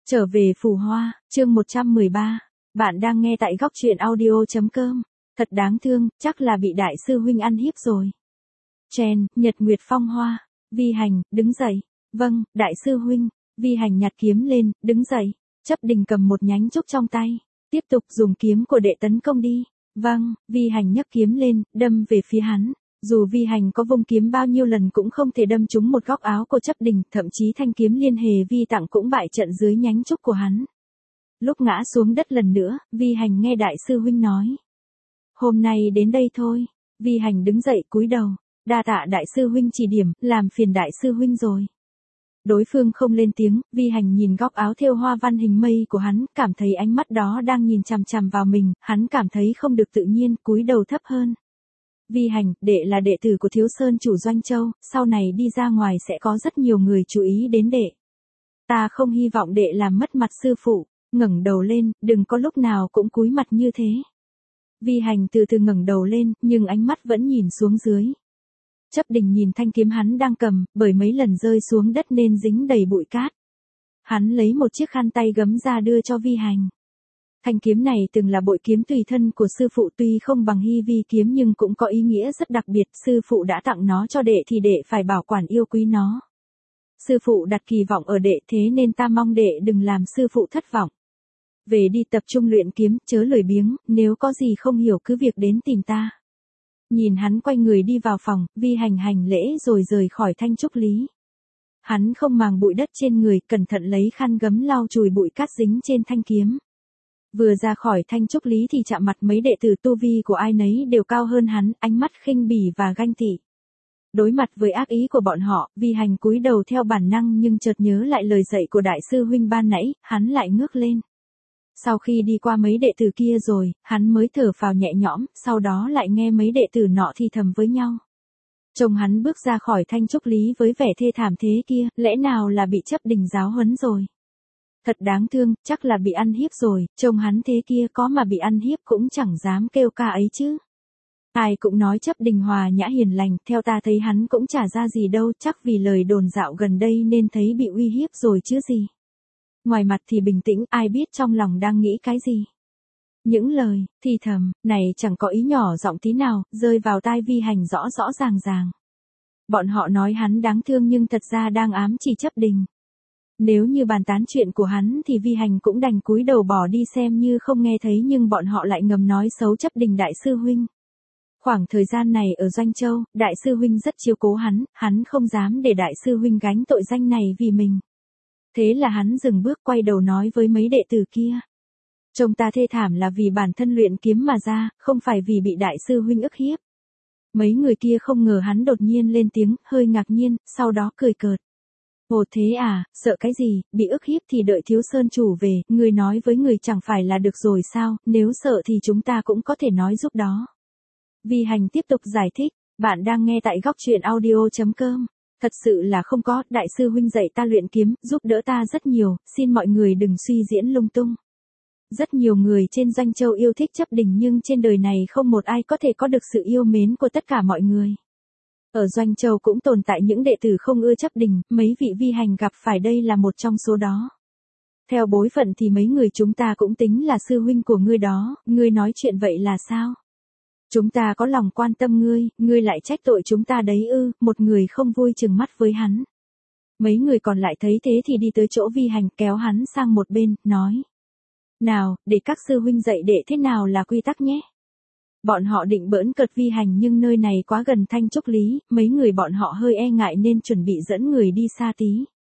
Trở về Phù Hoa, chương 113. Bạn đang nghe tại góc truyện audio.com. Thật đáng thương, chắc là bị đại sư huynh ăn hiếp rồi. Chen, Nhật Nguyệt Phong Hoa. Vi Hành, đứng dậy. Vâng, đại sư huynh. Vi Hành nhặt kiếm lên, đứng dậy. Chấp Đình cầm một nhánh trúc trong tay. Tiếp tục dùng kiếm của đệ tấn công đi. Vâng, Vi Hành nhấc kiếm lên, đâm về phía hắn. Dù Vi Hành có vung kiếm bao nhiêu lần cũng không thể đâm trúng một góc áo của Chấp Đình, thậm chí thanh kiếm liên hề Vi tặng cũng bại trận dưới nhánh trúc của hắn. Lúc ngã xuống đất lần nữa, Vi Hành nghe đại sư huynh nói. Hôm nay đến đây thôi. Vi Hành đứng dậy cúi đầu. Đa tạ đại sư huynh chỉ điểm, làm phiền đại sư huynh rồi. Đối phương không lên tiếng, Vi Hành nhìn góc áo thêu hoa văn hình mây của hắn, cảm thấy ánh mắt đó đang nhìn chằm chằm vào mình, hắn cảm thấy không được tự nhiên, cúi đầu thấp hơn. Vi Hành, đệ là đệ tử của Thiếu Sơn chủ Doanh Châu, sau này đi ra ngoài sẽ có rất nhiều người chú ý đến đệ. Ta không hy vọng đệ làm mất mặt sư phụ, ngẩng đầu lên, đừng có lúc nào cũng cúi mặt như thế. Vi Hành từ từ ngẩng đầu lên, nhưng ánh mắt vẫn nhìn xuống dưới. Chấp Đình nhìn thanh kiếm hắn đang cầm, bởi mấy lần rơi xuống đất nên dính đầy bụi cát. Hắn lấy một chiếc khăn tay gấm ra đưa cho Vi Hành. Thanh kiếm này từng là bội kiếm tùy thân của sư phụ, tuy không bằng Hy Vi kiếm nhưng cũng có ý nghĩa rất đặc biệt, sư phụ đã tặng nó cho đệ thì đệ phải bảo quản yêu quý nó. Sư phụ đặt kỳ vọng ở đệ, thế nên ta mong đệ đừng làm sư phụ thất vọng. Về đi tập trung luyện kiếm, chớ lười biếng, nếu có gì không hiểu cứ việc đến tìm ta. Nhìn hắn quay người đi vào phòng, Vi Hành hành lễ rồi rời khỏi thanh trúc lý. Hắn không màng bụi đất trên người, cẩn thận lấy khăn gấm lau chùi bụi cát dính trên thanh kiếm. Vừa ra khỏi thanh trúc lý thì chạm mặt mấy đệ tử, tu vi của ai nấy đều cao hơn hắn, ánh mắt khinh bỉ và ganh tị. Đối mặt với ác ý của bọn họ, Vi Hành cúi đầu theo bản năng nhưng chợt nhớ lại lời dạy của đại sư huynh ban nãy, hắn lại ngước lên. Sau khi đi qua mấy đệ tử kia rồi, hắn mới thở phào nhẹ nhõm, sau đó lại nghe mấy đệ tử nọ thì thầm với nhau. Trông hắn bước ra khỏi thanh trúc lý với vẻ thê thảm thế kia, lẽ nào là bị Chấp Đình giáo huấn rồi. Thật đáng thương, chắc là bị ăn hiếp rồi, trông hắn thế kia có mà bị ăn hiếp cũng chẳng dám kêu ca ấy chứ. Ai cũng nói Chấp Đình hòa nhã hiền lành, theo ta thấy hắn cũng chả ra gì đâu, chắc vì lời đồn dạo gần đây nên thấy bị uy hiếp rồi chứ gì. Ngoài mặt thì bình tĩnh, ai biết trong lòng đang nghĩ cái gì. Những lời, thì thầm, này chẳng có ý nhỏ giọng tí nào, rơi vào tai Vi Hành rõ rõ ràng ràng. Bọn họ nói hắn đáng thương nhưng thật ra đang ám chỉ Chấp Đình. Nếu như bàn tán chuyện của hắn thì Vi Hành cũng đành cúi đầu bỏ đi xem như không nghe thấy, nhưng bọn họ lại ngầm nói xấu Chấp Đình đại sư huynh. Khoảng thời gian này ở Doanh Châu, đại sư huynh rất chiếu cố hắn không dám để đại sư huynh gánh tội danh này vì mình. Thế là hắn dừng bước quay đầu nói với mấy đệ tử kia. Trông ta thê thảm là vì bản thân luyện kiếm mà ra, không phải vì bị đại sư huynh ức hiếp. Mấy người kia không ngờ hắn đột nhiên lên tiếng, hơi ngạc nhiên, sau đó cười cợt. Ồ thế à, sợ cái gì, bị ức hiếp thì đợi Thiếu Sơn chủ về, người nói với người chẳng phải là được rồi sao, nếu sợ thì chúng ta cũng có thể nói giúp đó. Vi Hành tiếp tục giải thích, bạn đang nghe tại góc truyện audio.com. Thật sự là không có, đại sư huynh dạy ta luyện kiếm, giúp đỡ ta rất nhiều, xin mọi người đừng suy diễn lung tung. Rất nhiều người trên Doanh Châu yêu thích Chấp Đình nhưng trên đời này không một ai có thể có được sự yêu mến của tất cả mọi người. Ở Doanh Châu cũng tồn tại những đệ tử không ưa Chấp Đình, mấy vị Vi Hành gặp phải đây là một trong số đó. Theo bối phận thì mấy người chúng ta cũng tính là sư huynh của ngươi đó, ngươi nói chuyện vậy là sao? Chúng ta có lòng quan tâm ngươi lại trách tội chúng ta đấy ư, một người không vui trừng mắt với hắn. Mấy người còn lại thấy thế thì đi tới chỗ Vi Hành kéo hắn sang một bên, nói. Nào, để các sư huynh dạy đệ thế nào là quy tắc nhé. Bọn họ định bỡn cợt Vi Hành nhưng nơi này quá gần thanh trúc lý, mấy người bọn họ hơi e ngại nên chuẩn bị dẫn người đi xa tí.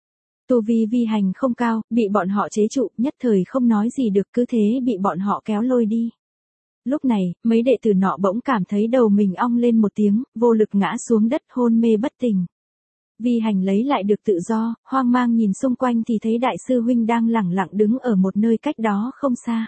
Tu vi Vi Hành không cao, bị bọn họ chế trụ, nhất thời không nói gì được, cứ thế bị bọn họ kéo lôi đi. Lúc này, mấy đệ tử nọ bỗng cảm thấy đầu mình ong lên một tiếng, vô lực ngã xuống đất hôn mê bất tỉnh. Vi Hành lấy lại được tự do, hoang mang nhìn xung quanh thì thấy đại sư huynh đang lẳng lặng đứng ở một nơi cách đó không xa.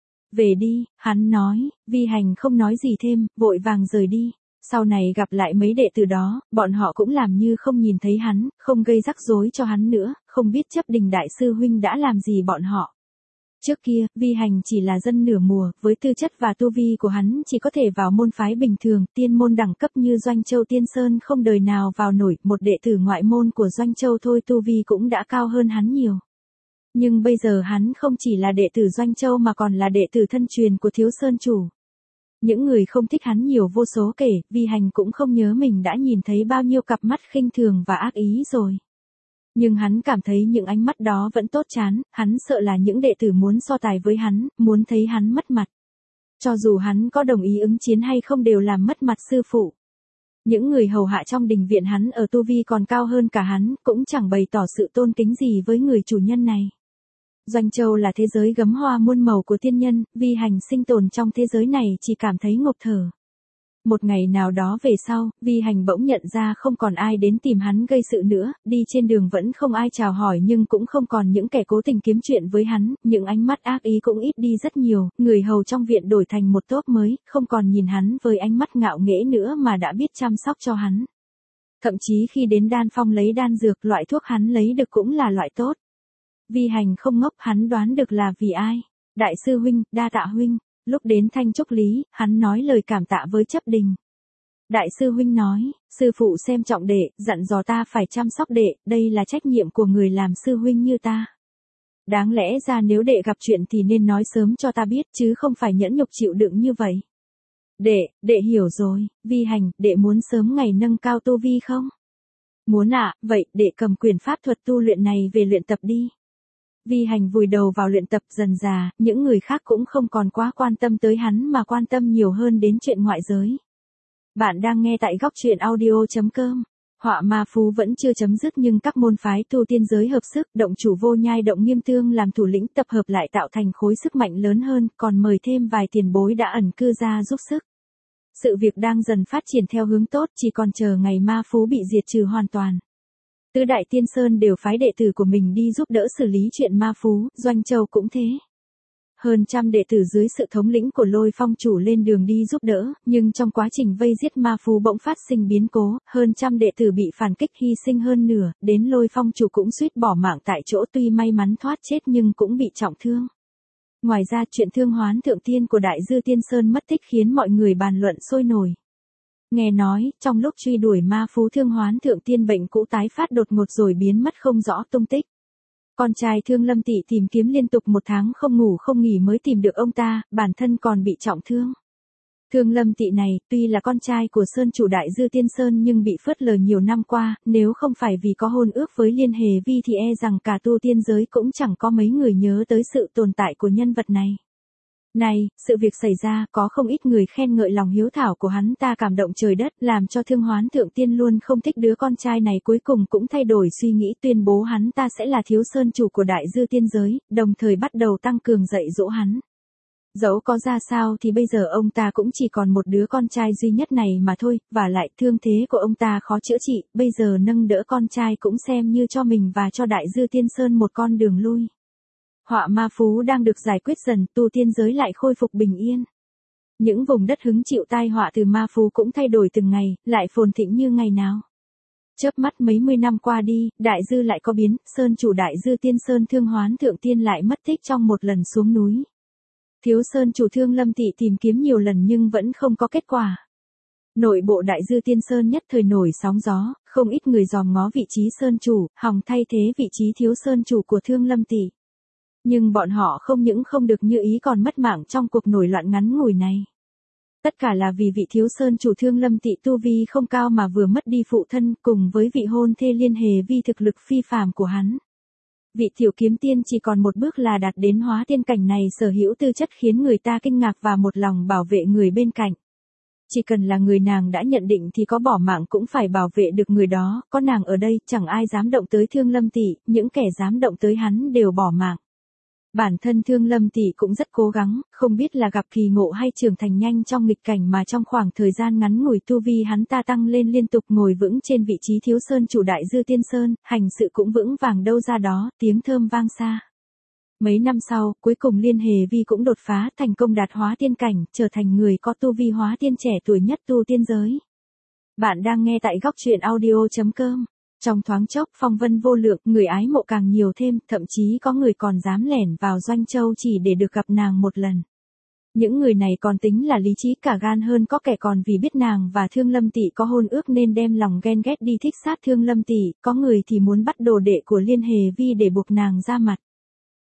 Về đi, hắn nói, Vi Hành không nói gì thêm, vội vàng rời đi. Sau này gặp lại mấy đệ tử đó, bọn họ cũng làm như không nhìn thấy hắn, không gây rắc rối cho hắn nữa, không biết Chấp Đình đại sư huynh đã làm gì bọn họ. Trước kia, Vi Hành chỉ là dân nửa mùa, với tư chất và tu vi của hắn chỉ có thể vào môn phái bình thường, tiên môn đẳng cấp như Doanh Châu Tiên Sơn không đời nào vào nổi, một đệ tử ngoại môn của Doanh Châu thôi tu vi cũng đã cao hơn hắn nhiều. Nhưng bây giờ hắn không chỉ là đệ tử Doanh Châu mà còn là đệ tử thân truyền của Thiếu Sơn Chủ. Những người không thích hắn nhiều vô số kể, Vi Hành cũng không nhớ mình đã nhìn thấy bao nhiêu cặp mắt khinh thường và ác ý rồi. Nhưng hắn cảm thấy những ánh mắt đó vẫn tốt chán, hắn sợ là những đệ tử muốn so tài với hắn, muốn thấy hắn mất mặt. Cho dù hắn có đồng ý ứng chiến hay không đều làm mất mặt sư phụ. Những người hầu hạ trong đình viện hắn ở tu vi còn cao hơn cả hắn, cũng chẳng bày tỏ sự tôn kính gì với người chủ nhân này. Doanh Châu là thế giới gấm hoa muôn màu của tiên nhân, Vi Hành sinh tồn trong thế giới này chỉ cảm thấy ngộp thở. Một ngày nào đó về sau, Vi Hành bỗng nhận ra không còn ai đến tìm hắn gây sự nữa, đi trên đường vẫn không ai chào hỏi nhưng cũng không còn những kẻ cố tình kiếm chuyện với hắn, những ánh mắt ác ý cũng ít đi rất nhiều, người hầu trong viện đổi thành một tốp mới, không còn nhìn hắn với ánh mắt ngạo nghễ nữa mà đã biết chăm sóc cho hắn. Thậm chí khi đến đan phong lấy đan dược, loại thuốc hắn lấy được cũng là loại tốt. Vi Hành không ngốc, hắn đoán được là vì ai. Đại sư huynh, đa tạ huynh. Lúc đến Thanh Trúc Lý, hắn nói lời cảm tạ với Chấp Đình. Đại sư huynh nói, sư phụ xem trọng đệ, dặn dò ta phải chăm sóc đệ, đây là trách nhiệm của người làm sư huynh như ta. Đáng lẽ ra nếu đệ gặp chuyện thì nên nói sớm cho ta biết chứ không phải nhẫn nhục chịu đựng như vậy. Đệ hiểu rồi, Vi Hành, đệ muốn sớm ngày nâng cao tu vi không? Muốn ạ, vậy đệ cầm quyền pháp thuật tu luyện này về luyện tập đi. Vi Hành vùi đầu vào luyện tập dần dà, những người khác cũng không còn quá quan tâm tới hắn mà quan tâm nhiều hơn đến chuyện ngoại giới. Bạn đang nghe tại góc truyện audio.com. Họa ma phú vẫn chưa chấm dứt nhưng các môn phái tu tiên giới hợp sức, động chủ Vô Nhai Động Nghiêm Tương làm thủ lĩnh tập hợp lại tạo thành khối sức mạnh lớn hơn, còn mời thêm vài tiền bối đã ẩn cư ra giúp sức. Sự việc đang dần phát triển theo hướng tốt, chỉ còn chờ ngày ma phú bị diệt trừ hoàn toàn. Tứ đại tiên sơn đều phái đệ tử của mình đi giúp đỡ xử lý chuyện ma phú, Doanh Châu cũng thế. Hơn trăm đệ tử dưới sự thống lĩnh của Lôi Phong chủ lên đường đi giúp đỡ, nhưng trong quá trình vây giết ma phú bỗng phát sinh biến cố, hơn trăm đệ tử bị phản kích hy sinh hơn nửa, đến Lôi Phong chủ cũng suýt bỏ mạng tại chỗ, tuy may mắn thoát chết nhưng cũng bị trọng thương. Ngoài ra chuyện Thương Hoán Thượng Tiên của Đại Dư Tiên Sơn mất tích khiến mọi người bàn luận sôi nổi. Nghe nói, trong lúc truy đuổi ma phú Thương Hoán Thượng Tiên bệnh cũ tái phát đột ngột rồi biến mất không rõ tung tích. Con trai Thương Lâm Tị tìm kiếm liên tục 1 tháng không ngủ không nghỉ mới tìm được ông ta, bản thân còn bị trọng thương. Thương Lâm Tị này, tuy là con trai của Sơn chủ Đại Dư Tiên Sơn nhưng bị phớt lờ nhiều năm qua, nếu không phải vì có hôn ước với Liên Hề Vi thì e rằng cả tu tiên giới cũng chẳng có mấy người nhớ tới sự tồn tại của nhân vật này. Này, sự việc xảy ra, có không ít người khen ngợi lòng hiếu thảo của hắn ta cảm động trời đất, làm cho Thương Hoán Thượng Tiên luôn không thích đứa con trai này, cuối cùng cũng thay đổi suy nghĩ, tuyên bố hắn ta sẽ là thiếu sơn chủ của Đại Dư Tiên giới, đồng thời bắt đầu tăng cường dạy dỗ hắn. Dẫu có ra sao thì bây giờ ông ta cũng chỉ còn một đứa con trai duy nhất này mà thôi, và lại thương thế của ông ta khó chữa trị, bây giờ nâng đỡ con trai cũng xem như cho mình và cho Đại Dư Tiên Sơn một con đường lui. Họa ma phú đang được giải quyết dần, tu tiên giới lại khôi phục bình yên. Những vùng đất hứng chịu tai họa từ ma phú cũng thay đổi từng ngày, lại phồn thịnh như ngày nào. Chớp mắt mấy mươi năm qua đi, Đại Dư lại có biến, Sơn chủ Đại Dư Tiên Sơn Thương Hoán Thượng Tiên lại mất tích trong một lần xuống núi. Thiếu Sơn chủ Thương Lâm Tị tìm kiếm nhiều lần nhưng vẫn không có kết quả. Nội bộ Đại Dư Tiên Sơn nhất thời nổi sóng gió, không ít người dòm ngó vị trí Sơn chủ, hòng thay thế vị trí Thiếu Sơn chủ của Thương Lâm Tị. Nhưng bọn họ không những không được như ý còn mất mạng trong cuộc nổi loạn ngắn ngủi này. Tất cả là vì vị Thiếu Sơn chủ Thương Lâm Tị tu vi không cao mà vừa mất đi phụ thân cùng với vị hôn thê Liên Hề Vi thực lực phi phàm của hắn. Vị tiểu kiếm tiên chỉ còn một bước là đạt đến hóa tiên cảnh này, sở hữu tư chất khiến người ta kinh ngạc và một lòng bảo vệ người bên cạnh. Chỉ cần là người nàng đã nhận định thì có bỏ mạng cũng phải bảo vệ được người đó, có nàng ở đây chẳng ai dám động tới Thương Lâm Tị, những kẻ dám động tới hắn đều bỏ mạng. Bản thân Thương Lâm Tị cũng rất cố gắng, không biết là gặp kỳ ngộ hay trưởng thành nhanh trong nghịch cảnh mà trong khoảng thời gian ngắn ngủi tu vi hắn ta tăng lên liên tục, ngồi vững trên vị trí Thiếu Sơn chủ Đại Dư Tiên Sơn, hành sự cũng vững vàng đâu ra đó, tiếng thơm vang xa. Mấy năm sau, cuối cùng Liên Hề Vi cũng đột phá thành công đạt hóa tiên cảnh, trở thành người có tu vi hóa tiên trẻ tuổi nhất tu tiên giới. Bạn đang nghe tại góc truyện audio.com. Trong thoáng chốc phong vân vô lượng, người ái mộ càng nhiều thêm, thậm chí có người còn dám lẻn vào Doanh Châu chỉ để được gặp nàng một lần. Những người này còn tính là lý trí cả gan hơn, có kẻ còn vì biết nàng và Thương Lâm Tị có hôn ước nên đem lòng ghen ghét đi thích sát Thương Lâm Tị, có người thì muốn bắt đồ đệ của Liên Hề Vi để buộc nàng ra mặt.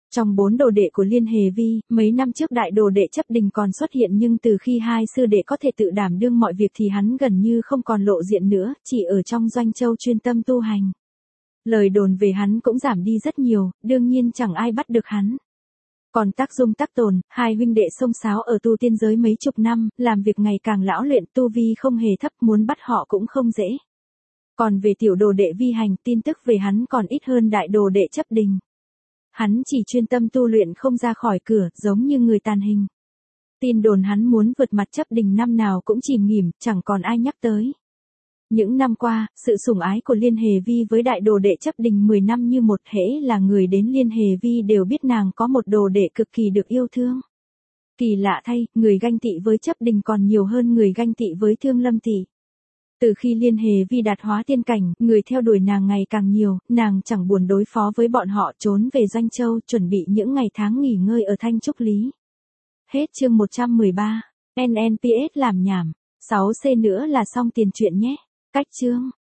Trong 4 đồ đệ của Liên Hề Vi, mấy năm trước đại đồ đệ Chấp Đình còn xuất hiện nhưng từ khi hai sư đệ có thể tự đảm đương mọi việc thì hắn gần như không còn lộ diện nữa, chỉ ở trong Doanh Châu chuyên tâm tu hành. Lời đồn về hắn cũng giảm đi rất nhiều, đương nhiên chẳng ai bắt được hắn. Còn Tác Dung Tác Tồn, hai huynh đệ xông xáo ở tu tiên giới mấy chục năm, làm việc ngày càng lão luyện, tu vi không hề thấp, muốn bắt họ cũng không dễ. Còn về tiểu đồ đệ Vi Hành, tin tức về hắn còn ít hơn đại đồ đệ Chấp Đình. Hắn chỉ chuyên tâm tu luyện không ra khỏi cửa, giống như người tàn hình. Tin đồn hắn muốn vượt mặt Chấp Đình năm nào cũng chìm nghỉm, chẳng còn ai nhắc tới. Những năm qua, sự sủng ái của Liên Hề Vi với đại đồ đệ Chấp Đình 10 năm như một, hễ là người đến Liên Hề Vi đều biết nàng có một đồ đệ cực kỳ được yêu thương. Kỳ lạ thay, người ganh tị với Chấp Đình còn nhiều hơn người ganh tị với Thương Lâm tỷ. Từ khi Liên Hề Vi đạt hóa tiên cảnh, người theo đuổi nàng ngày càng nhiều, nàng chẳng buồn đối phó với bọn họ, trốn về Doanh Châu, chuẩn bị những ngày tháng nghỉ ngơi ở Thanh Trúc Lý. Hết chương 113. NNPS làm nhảm. 6C nữa là xong tiền truyện nhé. Cách chương.